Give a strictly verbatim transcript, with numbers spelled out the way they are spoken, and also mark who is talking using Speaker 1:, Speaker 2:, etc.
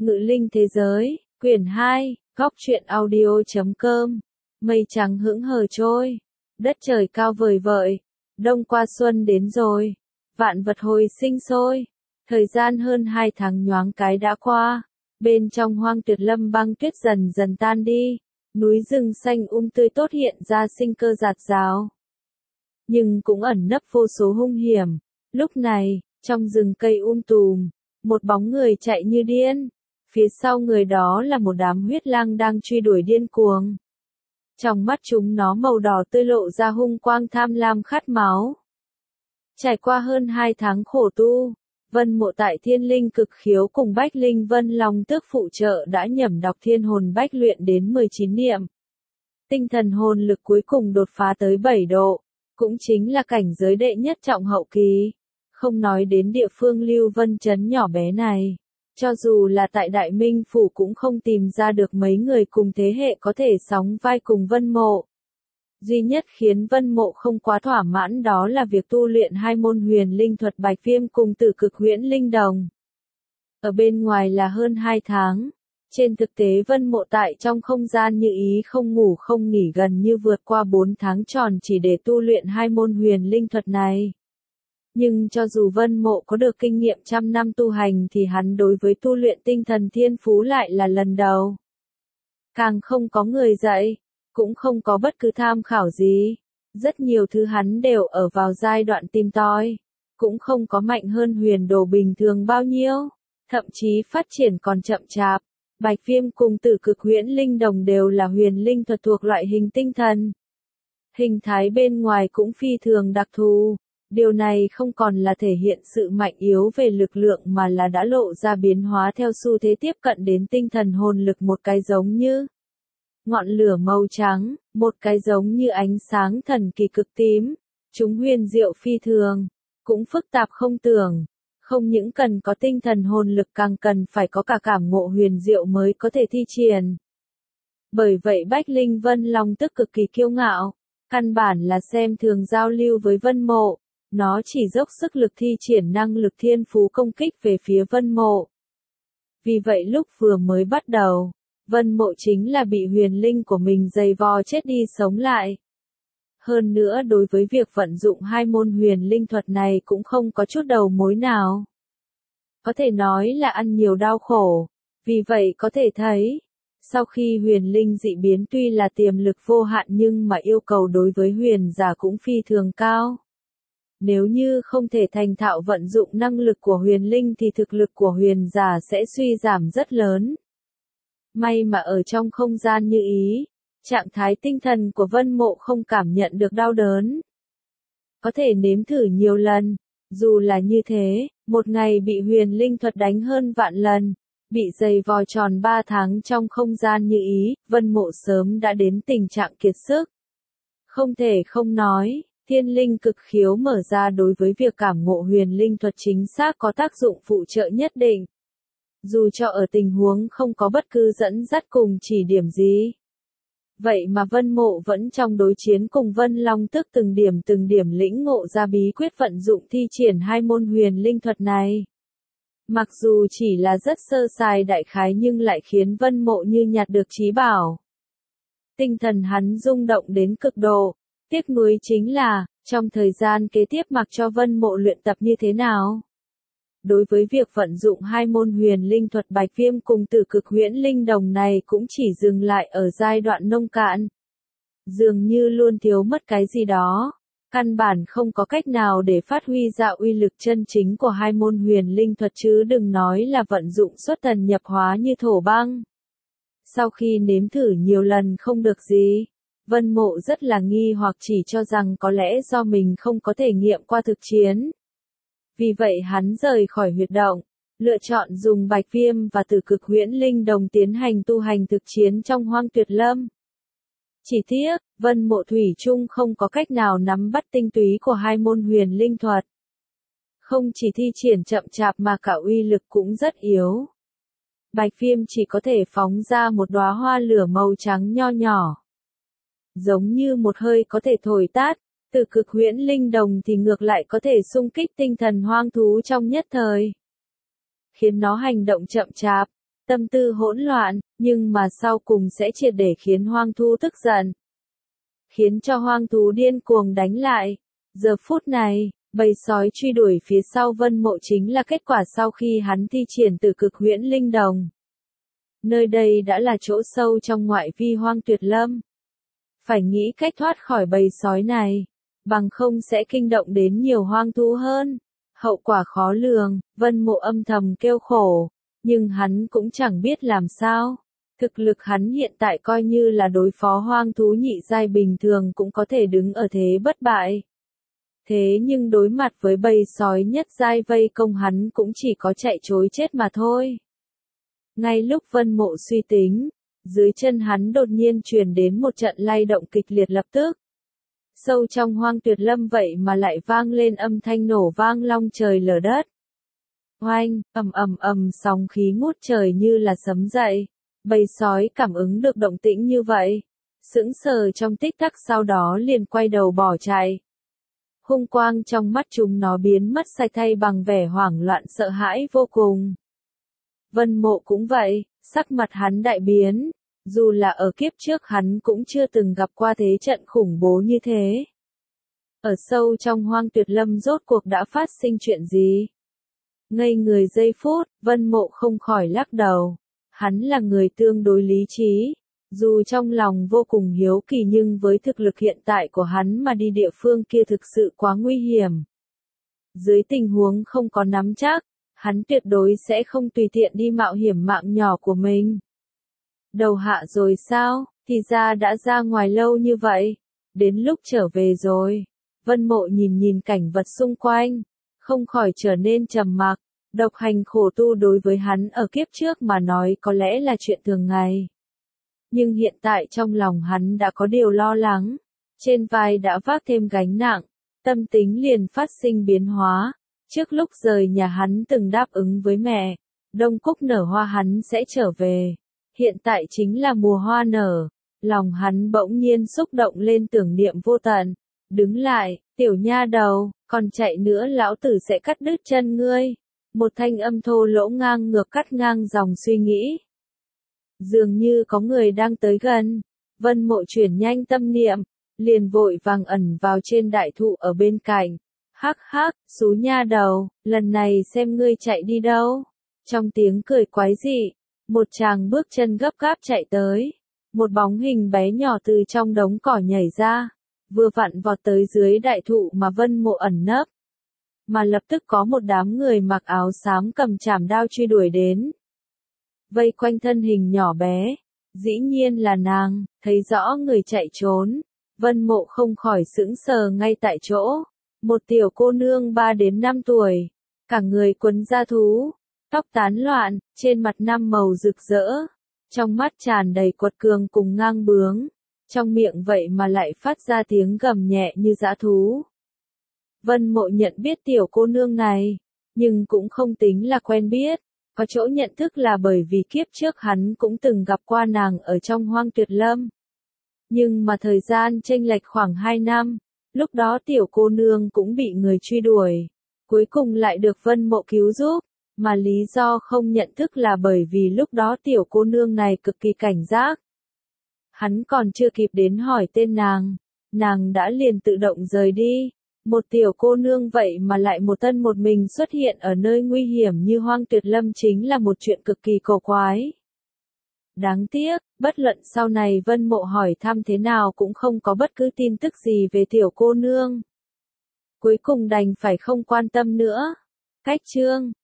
Speaker 1: Ngự linh thế giới, quyển hai, góc truyện audio.com. Mây trắng hững hờ trôi, đất trời cao vời vợi, đông qua xuân đến rồi, vạn vật hồi sinh sôi. Thời gian hơn hai tháng nhoáng cái đã qua, bên trong hoang tuyệt lâm băng tuyết dần dần tan đi, núi rừng xanh um tươi tốt hiện ra sinh cơ rạt rào. Nhưng cũng ẩn nấp vô số hung hiểm. Lúc này, trong rừng cây um tùm, một bóng người chạy như điên. Phía sau người đó là một đám huyết lang đang truy đuổi điên cuồng. Trong mắt chúng nó màu đỏ tươi lộ ra hung quang tham lam khát máu. Trải qua hơn hai tháng khổ tu, Vân Mộ tại Thiên Linh Cực Khiếu cùng Bách Linh Vân Long Tước phụ trợ đã nhẩm đọc thiên hồn bách luyện đến mười chín niệm. Tinh thần hồn lực cuối cùng đột phá tới bảy độ, cũng chính là cảnh giới đệ nhất trọng hậu kỳ. Không nói đến địa phương Lưu Vân Trấn nhỏ bé này, cho dù là tại Đại Minh Phủ cũng không tìm ra được mấy người cùng thế hệ có thể sóng vai cùng Vân Mộ. Duy nhất khiến Vân Mộ không quá thỏa mãn đó là việc tu luyện hai môn huyền linh thuật Bạch Viêm cùng Tử Cực Huyễn Linh Đồng. Ở bên ngoài là hơn hai tháng, trên thực tế Vân Mộ tại trong không gian như ý không ngủ không nghỉ gần như vượt qua bốn tháng tròn chỉ để tu luyện hai môn huyền linh thuật này. Nhưng cho dù Vân Mộ có được kinh nghiệm trăm năm tu hành thì hắn đối với tu luyện tinh thần thiên phú lại là lần đầu. Càng không có người dạy, cũng không có bất cứ tham khảo gì. Rất nhiều thứ hắn đều ở vào giai đoạn tìm tòi, cũng không có mạnh hơn huyền đồ bình thường bao nhiêu, thậm chí phát triển còn chậm chạp. Bạch Viêm cùng Tử Cực Huyễn Linh Đồng đều là huyền linh thuật thuộc loại hình tinh thần. Hình thái bên ngoài cũng phi thường đặc thù. Điều này không còn là thể hiện sự mạnh yếu về lực lượng mà là đã lộ ra biến hóa theo xu thế tiếp cận đến tinh thần hồn lực, một cái giống như ngọn lửa màu trắng, một cái giống như ánh sáng thần kỳ cực tím. Chúng huyền diệu phi thường, cũng phức tạp không tưởng. Không những cần có tinh thần hồn lực càng cần phải có cả cảm ngộ huyền diệu mới có thể thi triển. Bởi vậy Bách Linh Vân Long Tước cực kỳ kiêu ngạo, căn bản là xem thường giao lưu với Vân Mộ. Nó chỉ dốc sức lực thi triển năng lực thiên phú công kích về phía Vân Mộ. Vì vậy lúc vừa mới bắt đầu, Vân Mộ chính là bị huyền linh của mình giày vò chết đi sống lại. Hơn nữa đối với việc vận dụng hai môn huyền linh thuật này cũng không có chút đầu mối nào. Có thể nói là ăn nhiều đau khổ. Vì vậy có thể thấy, sau khi huyền linh dị biến tuy là tiềm lực vô hạn nhưng mà yêu cầu đối với huyền giả cũng phi thường cao. Nếu như không thể thành thạo vận dụng năng lực của huyền linh thì thực lực của huyền giả sẽ suy giảm rất lớn. May mà ở trong không gian như ý, trạng thái tinh thần của Vân Mộ không cảm nhận được đau đớn. Có thể nếm thử nhiều lần, dù là như thế, một ngày bị huyền linh thuật đánh hơn vạn lần, bị giày vò tròn ba tháng trong không gian như ý, Vân Mộ sớm đã đến tình trạng kiệt sức. Không thể không nói, Thiên Linh Cực Khiếu mở ra đối với việc cảm ngộ huyền linh thuật chính xác có tác dụng phụ trợ nhất định. Dù cho ở tình huống không có bất cứ dẫn dắt cùng chỉ điểm gì. Vậy mà Vân Mộ vẫn trong đối chiến cùng Vân Long Tước từng điểm từng điểm lĩnh ngộ ra bí quyết vận dụng thi triển hai môn huyền linh thuật này. Mặc dù chỉ là rất sơ sài đại khái nhưng lại khiến Vân Mộ như nhặt được trí bảo. Tinh thần hắn rung động đến cực độ. Tiếc nuối chính là, trong thời gian kế tiếp mặc cho Vân Mộ luyện tập như thế nào. Đối với việc vận dụng hai môn huyền linh thuật Bạch Viêm cùng Tử Cực Huyễn Linh Đồng này cũng chỉ dừng lại ở giai đoạn nông cạn. Dường như luôn thiếu mất cái gì đó. Căn bản không có cách nào để phát huy ra uy lực chân chính của hai môn huyền linh thuật chứ đừng nói là vận dụng xuất thần nhập hóa như thổ băng. Sau khi nếm thử nhiều lần không được gì, Vân Mộ rất là nghi hoặc chỉ cho rằng có lẽ do mình không có thể nghiệm qua thực chiến. Vì vậy hắn rời khỏi huyệt động, lựa chọn dùng Bạch Viêm và Tử Cực Huyễn Linh Đồng tiến hành tu hành thực chiến trong hoang tuyệt lâm. Chỉ tiếc, Vân Mộ thủy chung không có cách nào nắm bắt tinh túy của hai môn huyền linh thuật. Không chỉ thi triển chậm chạp mà cả uy lực cũng rất yếu. Bạch Viêm chỉ có thể phóng ra một đóa hoa lửa màu trắng nho nhỏ. Giống như một hơi có thể thổi tát, Tử Cực Huyễn Linh Đồng thì ngược lại có thể xung kích tinh thần hoang thú trong nhất thời. Khiến nó hành động chậm chạp, tâm tư hỗn loạn, nhưng mà sau cùng sẽ triệt để khiến hoang thú tức giận. Khiến cho hoang thú điên cuồng đánh lại. Giờ phút này, bầy sói truy đuổi phía sau Vân Mộ chính là kết quả sau khi hắn thi triển Tử Cực Huyễn Linh Đồng. Nơi đây đã là chỗ sâu trong ngoại vi hoang tuyệt lâm. Phải nghĩ cách thoát khỏi bầy sói này, bằng không sẽ kinh động đến nhiều hoang thú hơn. Hậu quả khó lường, Vân Mộ âm thầm kêu khổ, nhưng hắn cũng chẳng biết làm sao. Thực lực hắn hiện tại coi như là đối phó hoang thú nhị giai bình thường cũng có thể đứng ở thế bất bại. Thế nhưng đối mặt với bầy sói nhất giai vây công hắn cũng chỉ có chạy trối chết mà thôi. Ngay lúc Vân Mộ suy tính, dưới chân hắn đột nhiên truyền đến một trận lay động kịch liệt lập tức. Sâu trong hoang tuyệt lâm vậy mà lại vang lên âm thanh nổ vang long trời lở đất. Oanh, ầm ầm ầm sóng khí ngút trời như là sấm dậy. Bầy sói cảm ứng được động tĩnh như vậy, sững sờ trong tích tắc sau đó liền quay đầu bỏ chạy. Hung quang trong mắt chúng nó biến mất sạch thay bằng vẻ hoảng loạn sợ hãi vô cùng. Vân Mộ cũng vậy, sắc mặt hắn đại biến, dù là ở kiếp trước hắn cũng chưa từng gặp qua thế trận khủng bố như thế. Ở sâu trong hoang tuyệt lâm rốt cuộc đã phát sinh chuyện gì? Ngây người giây phút, Vân Mộ không khỏi lắc đầu. Hắn là người tương đối lý trí, dù trong lòng vô cùng hiếu kỳ nhưng với thực lực hiện tại của hắn mà đi địa phương kia thực sự quá nguy hiểm. Dưới tình huống không có nắm chắc, hắn tuyệt đối sẽ không tùy tiện đi mạo hiểm mạng nhỏ của mình. Đầu hạ rồi sao, thì ra đã ra ngoài lâu như vậy, đến lúc trở về rồi. Vân Mộ nhìn nhìn cảnh vật xung quanh, không khỏi trở nên trầm mặc. Độc hành khổ tu đối với hắn ở kiếp trước mà nói có lẽ là chuyện thường ngày. Nhưng hiện tại trong lòng hắn đã có điều lo lắng, trên vai đã vác thêm gánh nặng, tâm tính liền phát sinh biến hóa. Trước lúc rời nhà hắn từng đáp ứng với mẹ, đông cúc nở hoa hắn sẽ trở về. Hiện tại chính là mùa hoa nở, lòng hắn bỗng nhiên xúc động lên tưởng niệm vô tận. Đứng lại, tiểu nha đầu, còn chạy nữa lão tử sẽ cắt đứt chân ngươi. Một thanh âm thô lỗ ngang ngược cắt ngang dòng suy nghĩ. Dường như có người đang tới gần, Vân Mộ chuyển nhanh tâm niệm, liền vội vàng ẩn vào trên đại thụ ở bên cạnh. Hắc hắc, xú nha đầu, lần này xem ngươi chạy đi đâu. Trong tiếng cười quái dị, một chàng bước chân gấp gáp chạy tới. Một bóng hình bé nhỏ từ trong đống cỏ nhảy ra, vừa vặn vọt tới dưới đại thụ mà Vân Mộ ẩn nấp. Mà lập tức có một đám người mặc áo xám cầm chảm đao truy đuổi đến. Vây quanh thân hình nhỏ bé, dĩ nhiên là nàng, thấy rõ người chạy trốn, Vân Mộ không khỏi sững sờ ngay tại chỗ. Một tiểu cô nương ba đến năm tuổi, cả người quấn da thú, tóc tán loạn, trên mặt năm màu rực rỡ, trong mắt tràn đầy quật cường cùng ngang bướng, trong miệng vậy mà lại phát ra tiếng gầm nhẹ như dã thú. Vân Mộ nhận biết tiểu cô nương này, nhưng cũng không tính là quen biết, có chỗ nhận thức là bởi vì kiếp trước hắn cũng từng gặp qua nàng ở trong hoang tuyệt lâm. Nhưng mà thời gian chênh lệch khoảng hai năm, lúc đó tiểu cô nương cũng bị người truy đuổi, cuối cùng lại được Vân Mộ cứu giúp, mà lý do không nhận thức là bởi vì lúc đó tiểu cô nương này cực kỳ cảnh giác. Hắn còn chưa kịp đến hỏi tên nàng, nàng đã liền tự động rời đi. Một tiểu cô nương vậy mà lại một thân một mình xuất hiện ở nơi nguy hiểm như hoang tuyệt lâm chính là một chuyện cực kỳ cổ quái. Đáng tiếc, bất luận sau này Vân Mộ hỏi thăm thế nào cũng không có bất cứ tin tức gì về tiểu cô nương. Cuối cùng đành phải không quan tâm nữa. Cách chương